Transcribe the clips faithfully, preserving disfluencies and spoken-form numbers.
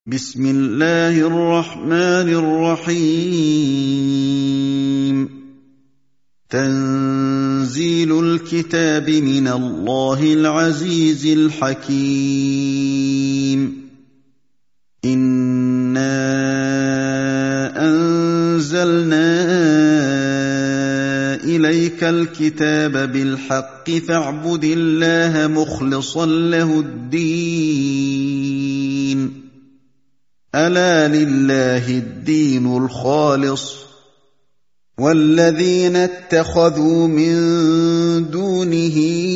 بسم الله الرحمن الرحيم تنزيل الكتاب من الله العزيز الحكيم إنا أنزلنا إليك الكتاب بالحق فاعبد الله مخلصا له الدين ألا لله الدين الخالص والذين اتخذوا من دونه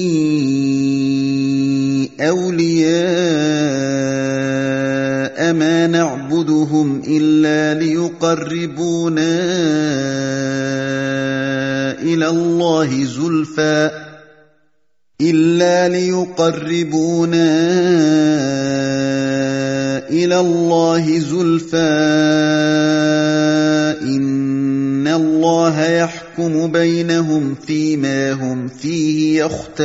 أولياء ما نعبدهم إلا ليقربونا إلى الله زلفى إلا ليقربونا إلى الله زلفى إن الله يحكم بينهم فيما هم فيه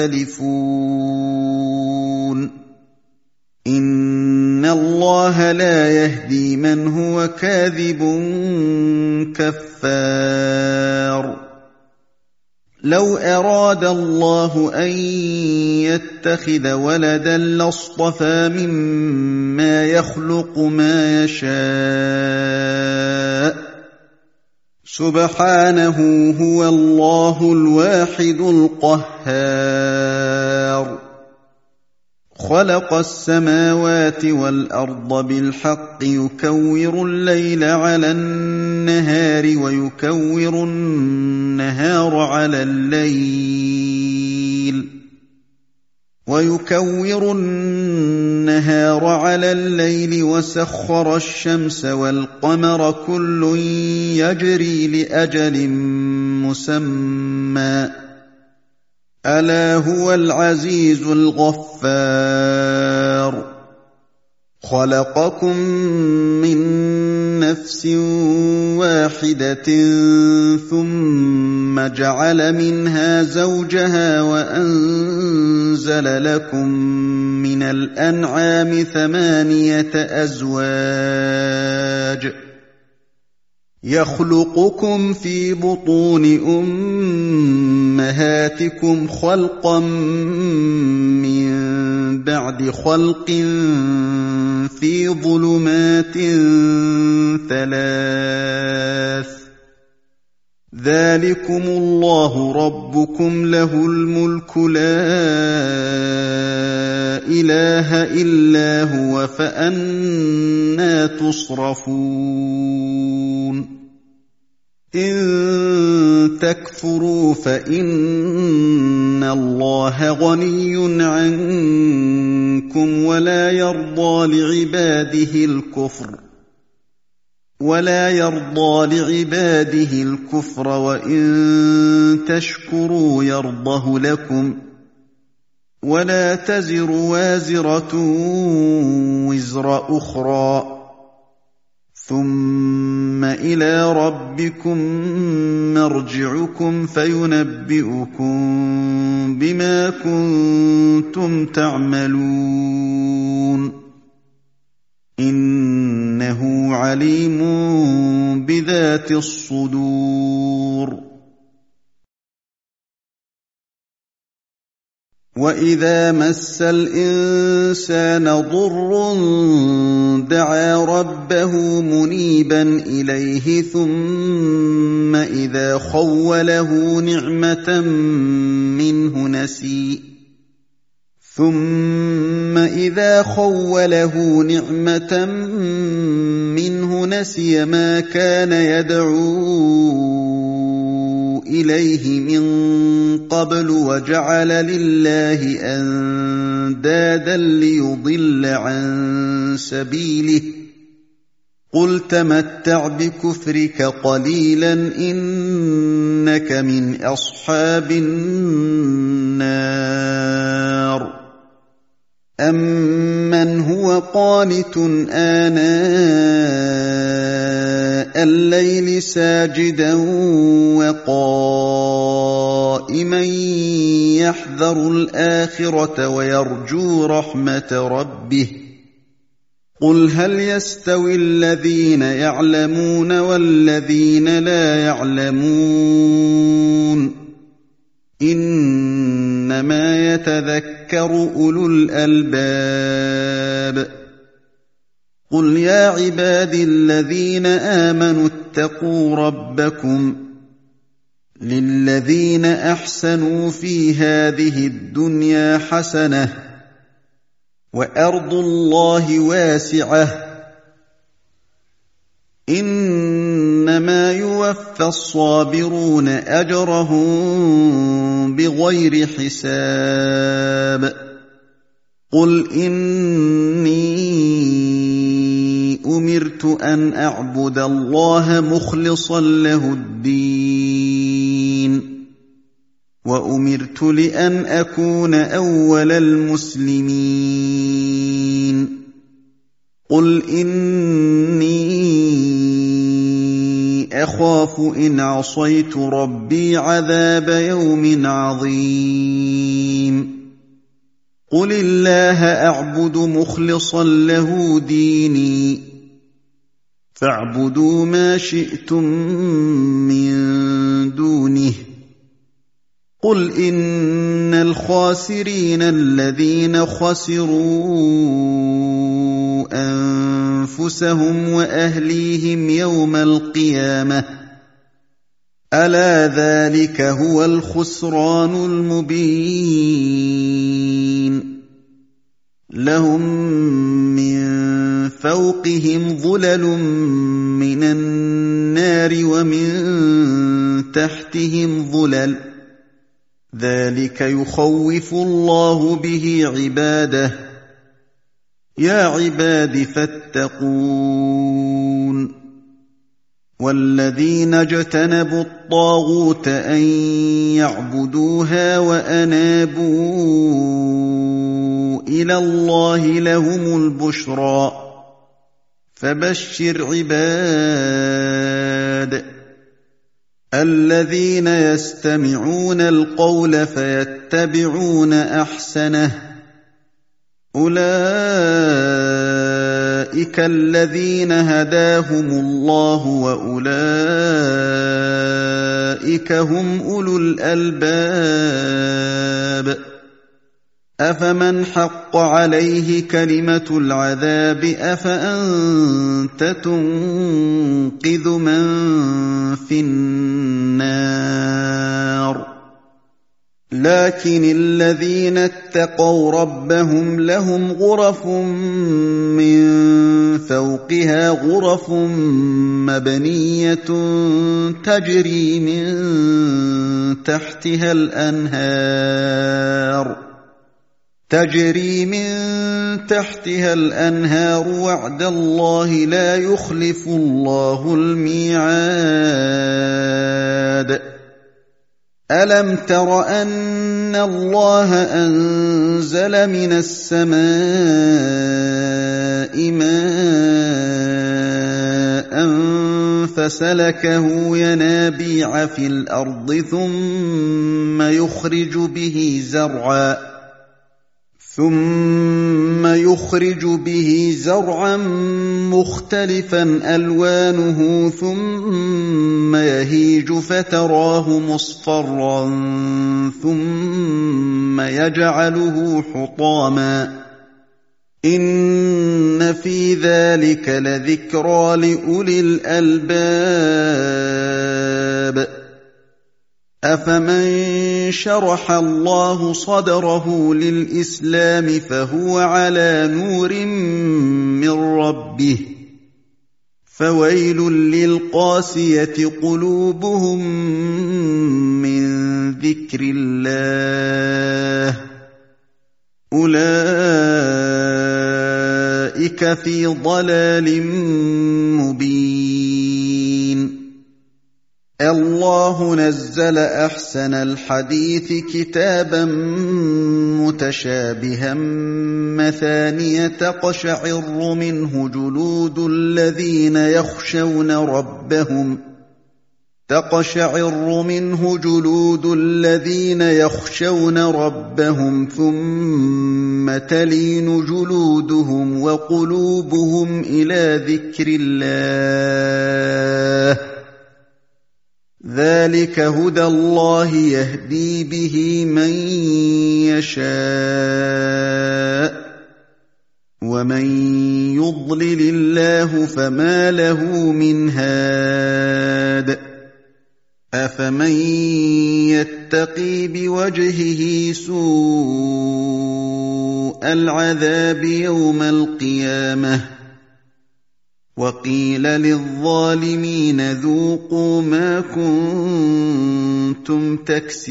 يختلفون إن الله لا يهدي من هو كاذب كفار لو أراد الله أن يتخذ ولدا لاصطفى مما يخلق ما يشاء سبحانه هو الله الواحد القهار خلق السماوات والأرض بالحق يكور الليل على النهار ويكور النهار على الليل ويكور النهار على الليل وسخر الشمس والقمر كل يجري لأجل مسمى ألا هو العزيز الغفار خلقكم من نفس واحدة ثم جعل منها زوجها وأنزل لكم من الأنعام ثمانية أزواج يخلقكم في بطون أمهاتكم خلقا من بعد خلق في ظلمات ثلاث ذلكم الله ربكم له الملك لا إله إلا هو فأنى تصرفون إن تكفروا فإن الله غني عنكم ولا يرضى لعباده الكفر ولا يرضى لعباده الكفر وإن تشكروا يرضه لكم ولا تزر وازرة وزر أخرى ثم إلى ربكم مرجعكم فينبئكم بما كنتم تعملون إنه عليم بذات الصدور وإذا مس الإنسان ضر دعا ربه منيبا إليه ثم إذا خوله نعمة منه نسي ثم إذا خوله نعمة منه نسي ما كان يدعو إليه من قبل وجعل لله أندادا ليضل عن سبيله قل تمتع بكفرك قليلا إنك من أصحاب النار أمن هو قانت آناء الليل ساجدا وقائما يحذر الآخرة ويرجو رحمة ربه قُلْ هَلْ يَسْتَوِي الَّذِينَ يَعْلَمُونَ وَالَّذِينَ لَا يَعْلَمُونَ إِنَّمَا يَتَذَكَّرُ أُولُو الْأَلْبَابِ قُلْ يَا عِبَادِي الَّذِينَ آمَنُوا اتَّقُوا رَبَّكُمْ لِلَّذِينَ أَحْسَنُوا فِي هَٰذِهِ الدُّنْيَا حَسَنَةٌ وَأَرْضُ اللَّهِ وَاسِعَةٌ إِنَّمَا يُوَفَّى الصَّابِرُونَ أَجْرَهُم بِغَيْرِ حِسَابٍ قُلْ إِنِّي أُمِرْتُ أَنْ أَعْبُدَ اللَّهَ مُخْلِصًا لَّهُ الدِّينَ وَأُمِرْتُ لِأَنْ أَكُونَ أَوَّلَ الْمُسْلِمِينَ قُلْ إِنِّي أَخَافُ إِنْ عَصَيْتُ رَبِّي عَذَابَ يَوْمٍ عَظِيمٍ قُلِ اللَّهَ أَعْبُدُ مُخْلِصًا لَّهُ دِينِي فَاعْبُدُوا مَا شِئْتُم مِّن دُونِهِ قُلْ إِنَّ الْخَاسِرِينَ الَّذِينَ خَسِرُوا أَنفُسَهُمْ وَأَهْلِيهِمْ يَوْمَ الْقِيَامَةِ أَلَا ذَٰلِكَ هُوَ الْخُسْرَانُ الْمُبِينُ لَهُم مِّن فَوْقِهِمْ ظُلَلٌ مِّنَ النَّارِ وَمِن تَحْتِهِمْ ظُلَلٌ ذَٰلِكَ يُخَوِّفُ اللَّهُ بِهِ عِبَادَهُ يَا عِبَادِ فَاتَّقُونِ وَالَّذِينَ اجْتَنَبُوا الطَّاغُوتَ أَن يَعْبُدُوهَا وَأَنَابُوا إِلَى اللَّهِ لَهُمُ الْبُشْرَىٰ فَبَشِّرْ عِبَادِ الَّذِينَ يَسْتَمِعُونَ الْقَوْلَ فَيَتَّبِعُونَ أَحْسَنَهُ أُولَٰئِكَ الَّذِينَ هَدَاهُمُ اللَّهُ وَأُولَٰئِكَ هُمْ أُولُو الْأَلْبَابِ أَفَمَنْ حَقَّ عَلَيْهِ كَلِمَةُ الْعَذَابِ أَفَأَنتَ تُنقِذُ مَن فِي النَّارِ لَٰكِنِ الَّذِينَ اتَّقَوْا رَبَّهُمْ لَهُمْ غُرَفٌ مِّن فَوْقِهَا غُرَفٌ مَّبْنِيَّةٌ تَجْرِي مِن تَحْتِهَا الْأَنْهَارُ تَجْرِي مِن تَحْتِهَا الْأَنْهَارُ وَعْدَ اللَّهِ لَا يُخْلِفُ اللَّهُ الْمِيعَادَ أَلَمْ تَرَ أَنَّ اللَّهَ أَنزَلَ مِنَ السَّمَاءِ مَاءً فَسَلَكَهُ يَنَابِيعَ فِي الْأَرْضِ ثُمَّ يُخْرِجُ بِهِ زَرْعًا ثُمَّ يُخْرِجُ بِهِ زَرْعًا مُّخْتَلِفًا أَلْوَانُهُ ثُمَّ يَهِيجُ فَتَرَاهُ مُصْفَرًّا ثُمَّ يَجْعَلُهُ حُطَامًا إِنَّ فِي ذَلِكَ لَذِكْرَىٰ لِأُولِي الْأَلْبَابِ أَفَمَن شَرَحَ اللَّهُ صَدْرَهُ لِلْإِسْلَامِ فَهُوَ عَلَىٰ نُورٍ مِّن رَّبِّهِ فَوَيْلٌ لِّلْقَاسِيَةِ قُلُوبُهُم مِّن ذِكْرِ اللَّهِ أُولَٰئِكَ فِي ضَلَالٍ مُّبِينٍ اللَّهُ نَزَّلَ أَحْسَنَ الْحَدِيثِ كِتَابًا مُّتَشَابِهًا مَّثَانِيَ تَقْشَعِرُّ مِنْهُ جُلُودُ الَّذِينَ يَخْشَوْنَ رَبَّهُمْ تقشعر منه جلود الذين يخشون ربهم ثم تلين جلودهم وقلوبهم إلى ذكر الله ذلك هدى الله يهدي به من يشاء ومن يضلل الله فما له من هاد أفمن يتقي بوجهه سوء العذاب يوم القيامة وقيل للظالمين ذوقوا ما كنتم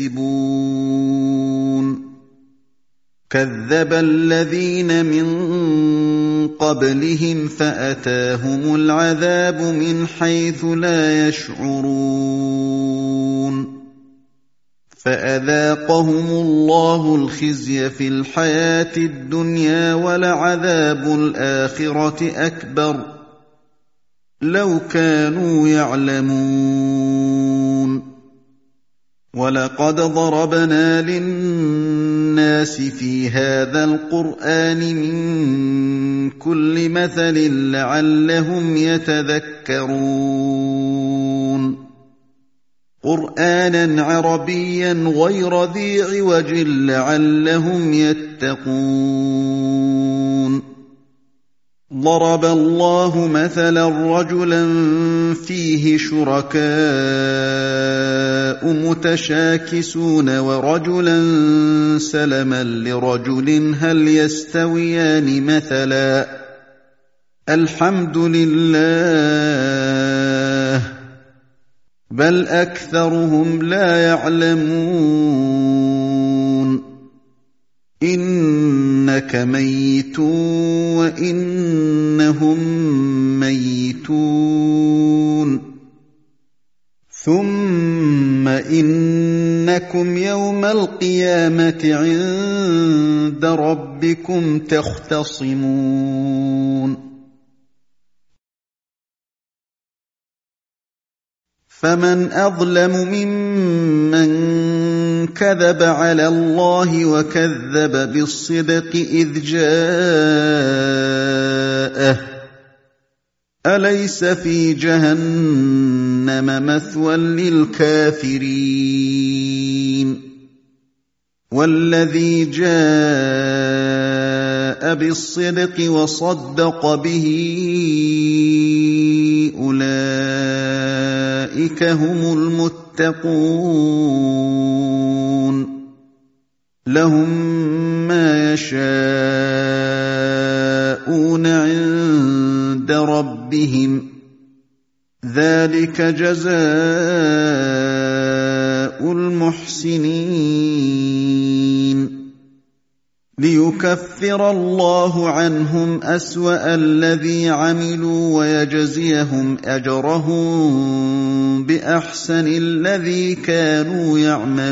تكسبون كذب الذين من قبلهم فأتاهم العذاب من حيث لا يشعرون فأذاقهم الله الخزي في الحياة الدنيا ولعذاب الآخرة أكبر لو كانوا يعلمون ولقد ضربنا للناس في هذا القرآن من كل مثل لعلهم يتذكرون قرآنا عربيا غير ذي عوج لعلهم يتقون ضرب الله مثلا رجلا فيه شركاء متشاكسون ورجلا سلما لرجل هل يستويان مثلا الحمد لله بل أكثرهم لا يعلمون إنك ميت وإنهم ميتون ثم إنكم يوم القيامة عند ربكم تختصمون فمن أظلم ممن كذب على الله وكذب بالصدق إذ جاءه أليس في جهنم مثوى للكافرين والذي جاء بالصدق وصدق به أولئك هم المتقون لهم ما يشاءون عند ربهم ذلك جزاء المحسنين ليكفر الله عنهم أسوأ الذي عملوا ويجزيهم أجرهم بأحسن الذي كانوا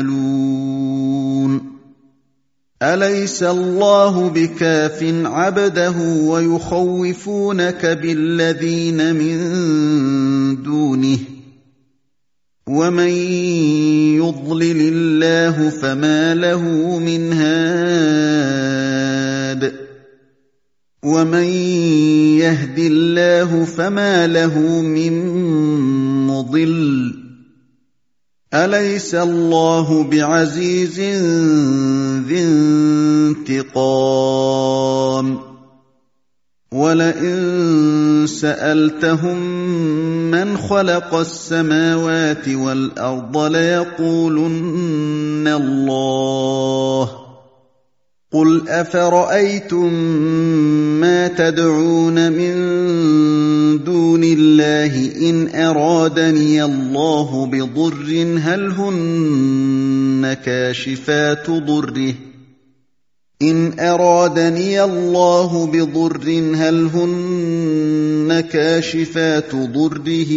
يعملون أليس الله بكاف عبده ويخوفونك بالذين من دونه ومن يضلل الله فما له من هاد ومن يهد الله فما له من مضل أليس الله بعزيز ذي انتقام ولئن سألتهم من خلق السماوات والأرض ليقولن الله قل أفرأيتم ما تدعون من دون الله إن أرادني الله بضر هل هن كاشفات ضره إن أرادني الله بضر هل هن كاشفات ضره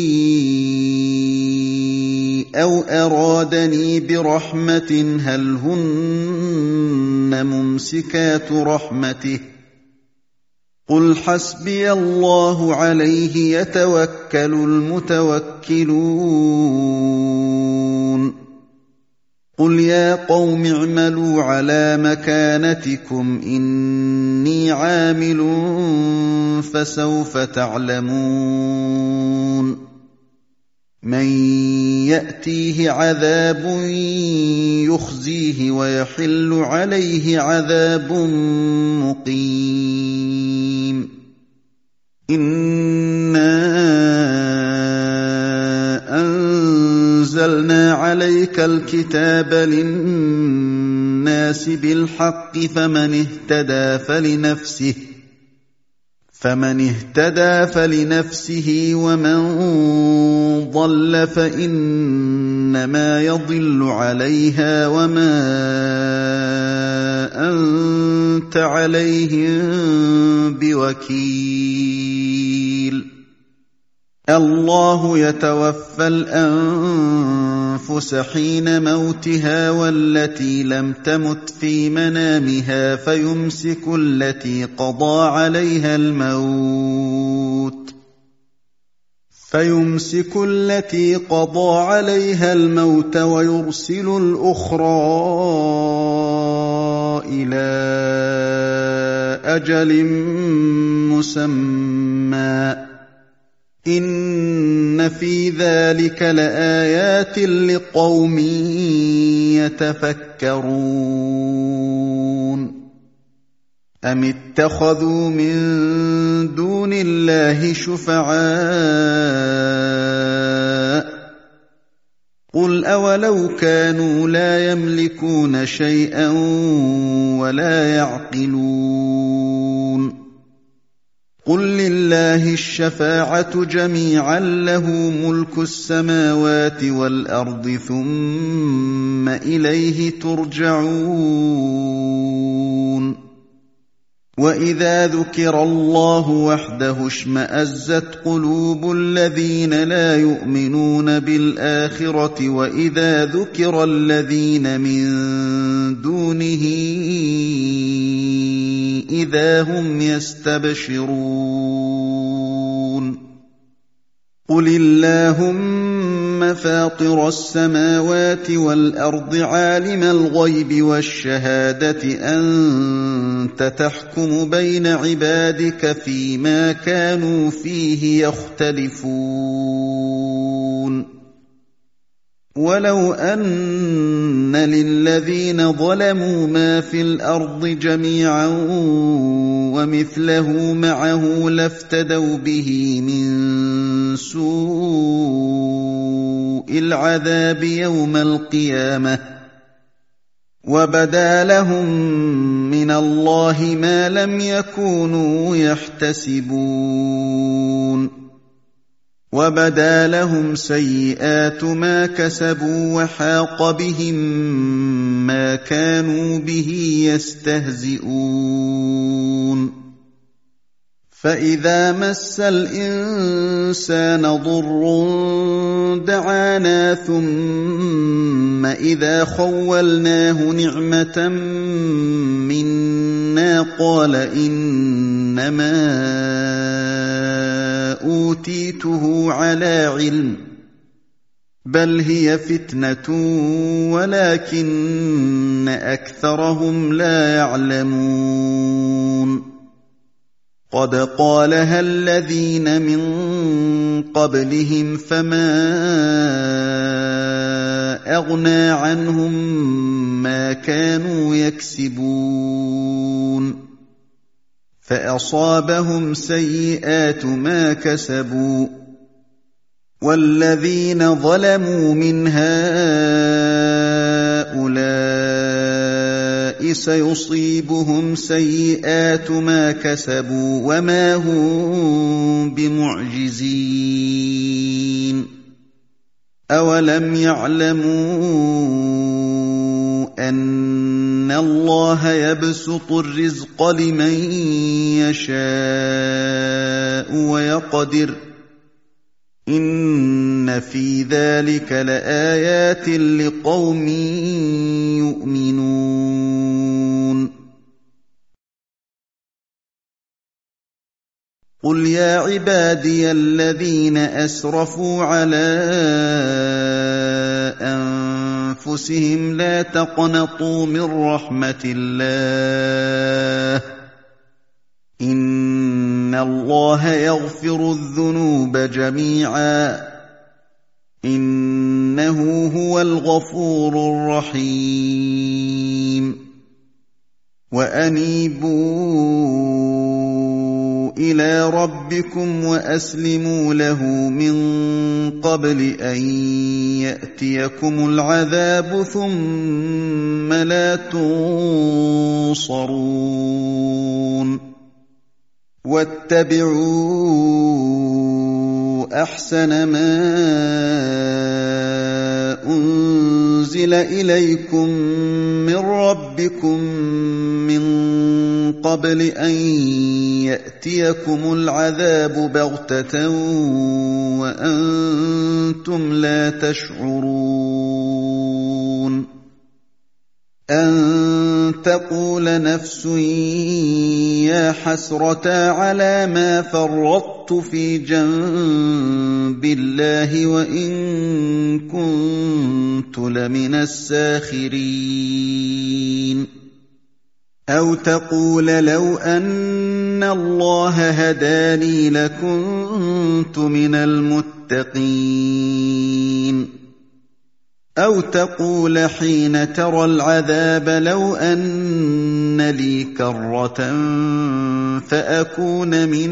أو أرادني برحمة هل هن ممسكات رحمته قُلْ حَسْبِيَ اللَّهُ عَلَيْهِ يَتَوَكَّلُ الْمُتَوَكِّلُونَ قُلْ يَا قَوْمِ اعْمَلُوا عَلَىٰ مَكَانَتِكُمْ إِنِّي عَامِلٌ فَسَوْفَ تَعْلَمُونَ مَن يَأْتِيهِ عَذَابٌ يُخْزِيهِ وَيَحِلُّ عَلَيْهِ عَذَابٌ مُّقِيمٌ إِنَّا أَنزَلْنَا عَلَيْكَ الْكِتَابَ لِلنَّاسِ بِالْحَقِّ فَمَنِ اهْتَدَىٰ فَلِنَفْسِهِ فمن اهتدى فلنفسه ومن ضل فإنما يضل عليها وما أنت عليهم بوكيل الله يتوفى الأنفس حين موتها والتي لم تمت في منامها فيمسك التي قضى عليها الموت فيمسك التي قضى عليها الموت ويرسل الأخرى إلى أجل مسمى إن في ذلك لآيات لقوم يتفكرون أم اتخذوا من دون الله شفعاء قل أولو كانوا لا يملكون شيئا ولا يعقلون قل لله الشفاعة جميعا له ملك السماوات والأرض ثم إليه ترجعون وإذا ذكر الله وحده اشمأزت قلوب الذين لا يؤمنون بالآخرة وإذا ذكر الذين من دونه إذا هم يستبشرون قل اللهم فاطر السماوات والأرض عالم الغيب والشهادة أنت تحكم بين عبادك فيما كانوا فيه يختلفون ولو أن للذين ظلموا ما في الأرض جميعا ومثله معه لافتدوا به من سوء العذاب يوم القيامة وبدا لهم من الله ما لم يكونوا يحتسبون وبدا لهم سيئات ما كسبوا وحاق بهم ما كانوا به يستهزئون فإذا مس الإنسان ضر دعانا ثم إذا خولناه نعمة منا قال إنما أوتيته على علم بل هي فتنة ولكن أكثرهم لا يعلمون قد قالها الذين من قبلهم فما أغنى عنهم ما كانوا يكسبون فأصابهم سيئات ما كسبوا والذين ظلموا من هؤلاء سيصيبهم سيئات ما كسبوا وما هم بمعجزين أولم يعلموا أن الله يبسط الرزق لمن يشاء ويقدر إن في ذلك لآيات لقوم يؤمنون قُلْ يَا عِبَادِيَ الَّذِينَ أَسْرَفُوا عَلَىٰ أَنفُسِهِمْ لَا تَقْنَطُوا مِن رَّحْمَةِ اللَّهِ ۚ إِنَّ اللَّهَ يَغْفِرُ الذُّنُوبَ جَمِيعًا ۚ إِنَّهُ هُوَ الْغَفُورُ الرَّحِيمُ وَأَنِيبُوا إِلَىٰ رَبِّكُمْ وَأَسْلِمُوا لَهُ مِن قَبْلِ أَن يَأْتِيَكُمُ الْعَذَابُ ثُمَّ لَا تُنصَرُونَ وَاتَّبِعُوا أَحْسَنَ مَا أُنزِلَ إِلَيْكُم مِّن رَّبِّكُم مِّن قَبْلِ أَن يَأْتِيَكُمُ الْعَذَابُ بَغْتَةً وَأَنتُمْ لَا تَشْعُرُونَ أَن تَقُولَ نَفْسٌ يَا حَسْرَتَا عَلَىٰ مَا فَرَّطتُ فِي جَنبِ اللَّهِ وَإِن كُنتُ لَمِنَ السَّاخِرِينَ أَوْ تَقُولَ لَوْ أَنَّ اللَّهَ هَدَانِي لَكُنتُ مِنَ الْمُتَّقِينَ أَوْ تَقُولَ حِينَ تَرَى الْعَذَابَ لَوْ أَنَّ لِي كَرَّةً فَأَكُونَ مِنَ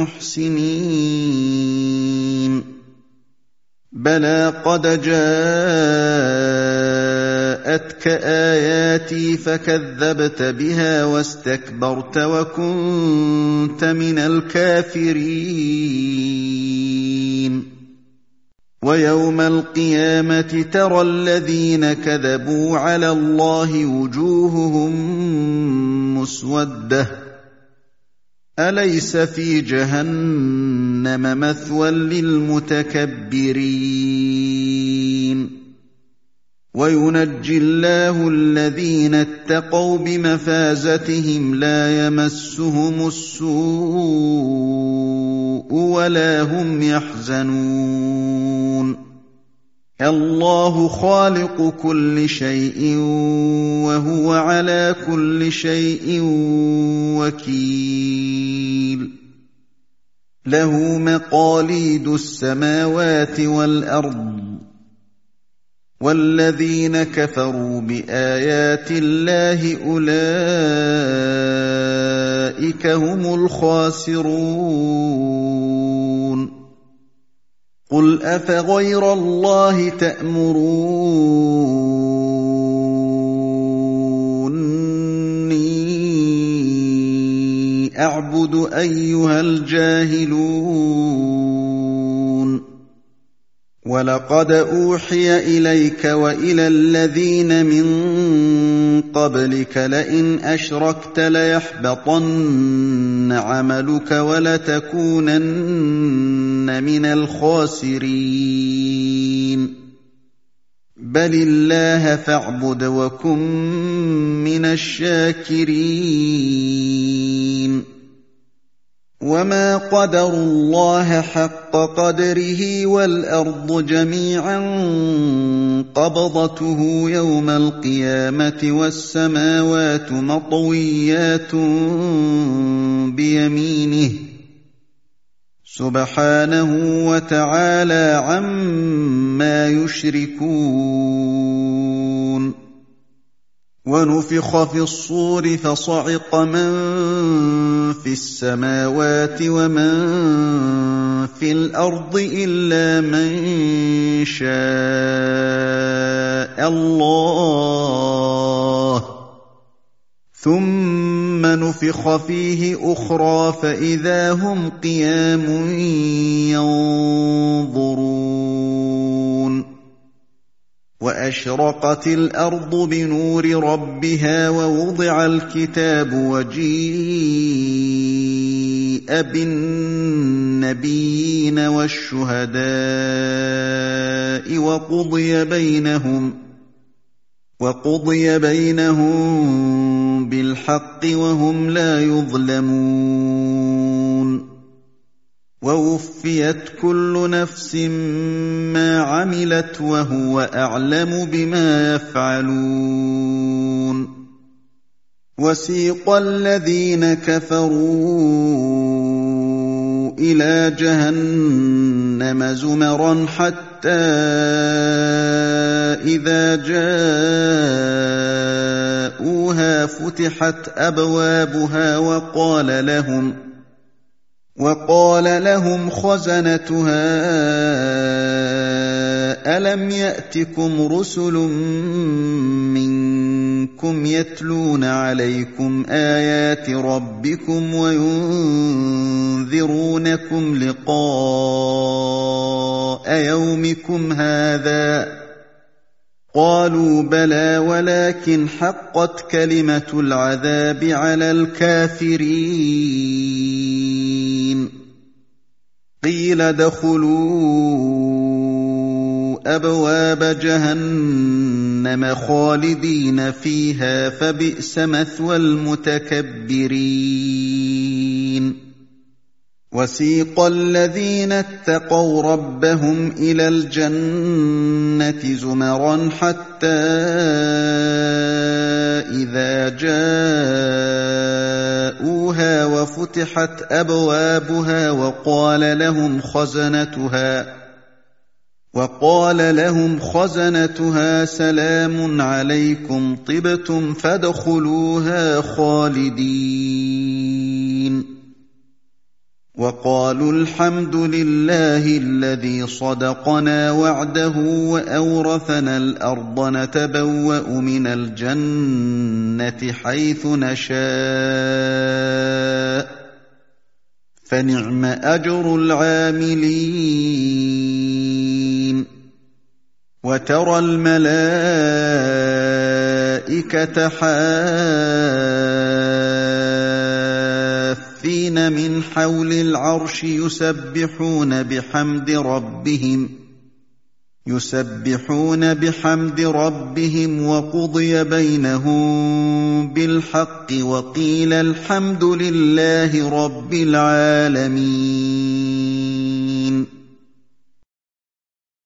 الْمُحْسِنِينَ بَلَىٰ قَدْ جَاءَتْكَ آيَاتِي فَكَذَّبْتَ بِهَا وَاسْتَكْبَرْتَ وَكُنتَ مِنَ الْكَافِرِينَ وَيَوْمَ الْقِيَامَةِ تَرَى الَّذِينَ كَذَبُوا عَلَى اللَّهِ وُجُوهُهُم مُّسْوَدَّةٌ أَلَيْسَ فِي جَهَنَّمَ مَثْوًى لِّلْمُتَكَبِّرِينَ وَيُنَجِّي اللَّهُ الَّذِينَ اتَّقَوْا بِمَفَازَتِهِمْ لَا يَمَسُّهُمُ السُّوءُ وَلَا هُمْ يَحْزَنُونَ اللَّهُ خَالِقُ كُلِّ شَيْءٍ وَهُوَ عَلَىٰ كُلِّ شَيْءٍ وَكِيلٌ لَّهُ مَقَالِيدُ السَّمَاوَاتِ وَالْأَرْضِ وَالَّذِينَ كَفَرُوا بِآيَاتِ اللَّهِ أُولَٰئِكَ هُمُ الْخَاسِرُونَ قُلْ أَفَغَيْرَ اللَّهِ تَأْمُرُونِّي أَعْبُدُ أَيُّهَا الْجَاهِلُونَ وَلَقَدْ أُوحِيَ إِلَيْكَ وَإِلَى الَّذِينَ مِن قَبْلِكَ لَئِنْ أَشْرَكْتَ لَيَحْبَطَنَّ عَمَلُكَ وَلَتَكُونَنَّ مِنَ الْخَاسِرِينَ بَلِ اللَّهَ فَاعْبُدْ وَكُن مِّنَ الشَّاكِرِينَ وَمَا قَدَرُوا اللَّهَ حَقَّ قَدْرِهِ وَالْأَرْضُ جَمِيعًا قَبْضَتُهُ يَوْمَ الْقِيَامَةِ وَالسَّمَاوَاتُ مَطْوِيَّاتٌ بِيَمِينِهِ سُبْحَانَهُ وَتَعَالَىٰ عَمَّا يُشْرِكُونَ وَنُفِخَ فِي الصُّورِ فَصَعِقَ مَن فِي السَّمَاوَاتِ وَمَن فِي الْأَرْضِ إِلَّا مَن شَاءَ اللَّهُ ثُمَّ نُفِخَ فِيهِ أُخْرَىٰ فَإِذَا هُمْ قِيَامٌ يَنظُرُونَ وَأَشْرَقَتِ الْأَرْضُ بِنُورِ رَبِّهَا وَوُضِعَ الْكِتَابُ وَجِيءَ بِالنَّبِيِّينَ وَالشُّهَدَاءِ وَقُضِيَ بَيْنَهُمْ وَقُضِيَ بَيْنَهُم بِالْحَقِّ وَهُمْ لَا يُظْلَمُونَ ووفيت كل نفس ما عملت وهو أعلم بما يفعلون وسيق الذين كفروا إلى جهنم زمرا حتى إذا جاءوها فتحت أبوابها وقال لهم وقال لهم خزنتها ألم يأتكم رسل منكم يتلون عليكم آيات ربكم وينذرونكم لقاء يومكم هذا قالوا بلى ولكن حقت كلمة العذاب على الكافرين قيل ادخلوا أبواب جهنم خالدين فيها فبئس مثوى المتكبرين وسيق الذين اتقوا ربهم إلى الجنة زمرا حتى إذا جاءوها وفتحت أبوابها وقال لهم خزنتها وقال لهم خزنتها سلام عليكم طبتم فادخلوها خالدين وقالوا الحمد لله الذي صدقنا وعده وأورثنا الأرض نتبوأ من الجنة حيث نشاء فنعم أجر العاملين وترى الملائكة حافين من حول العرش يسبحون بحمد ربهم يسبحون بحمد ربهم وقضي بينهم بالحق وقيل الحمد لله رب العالمين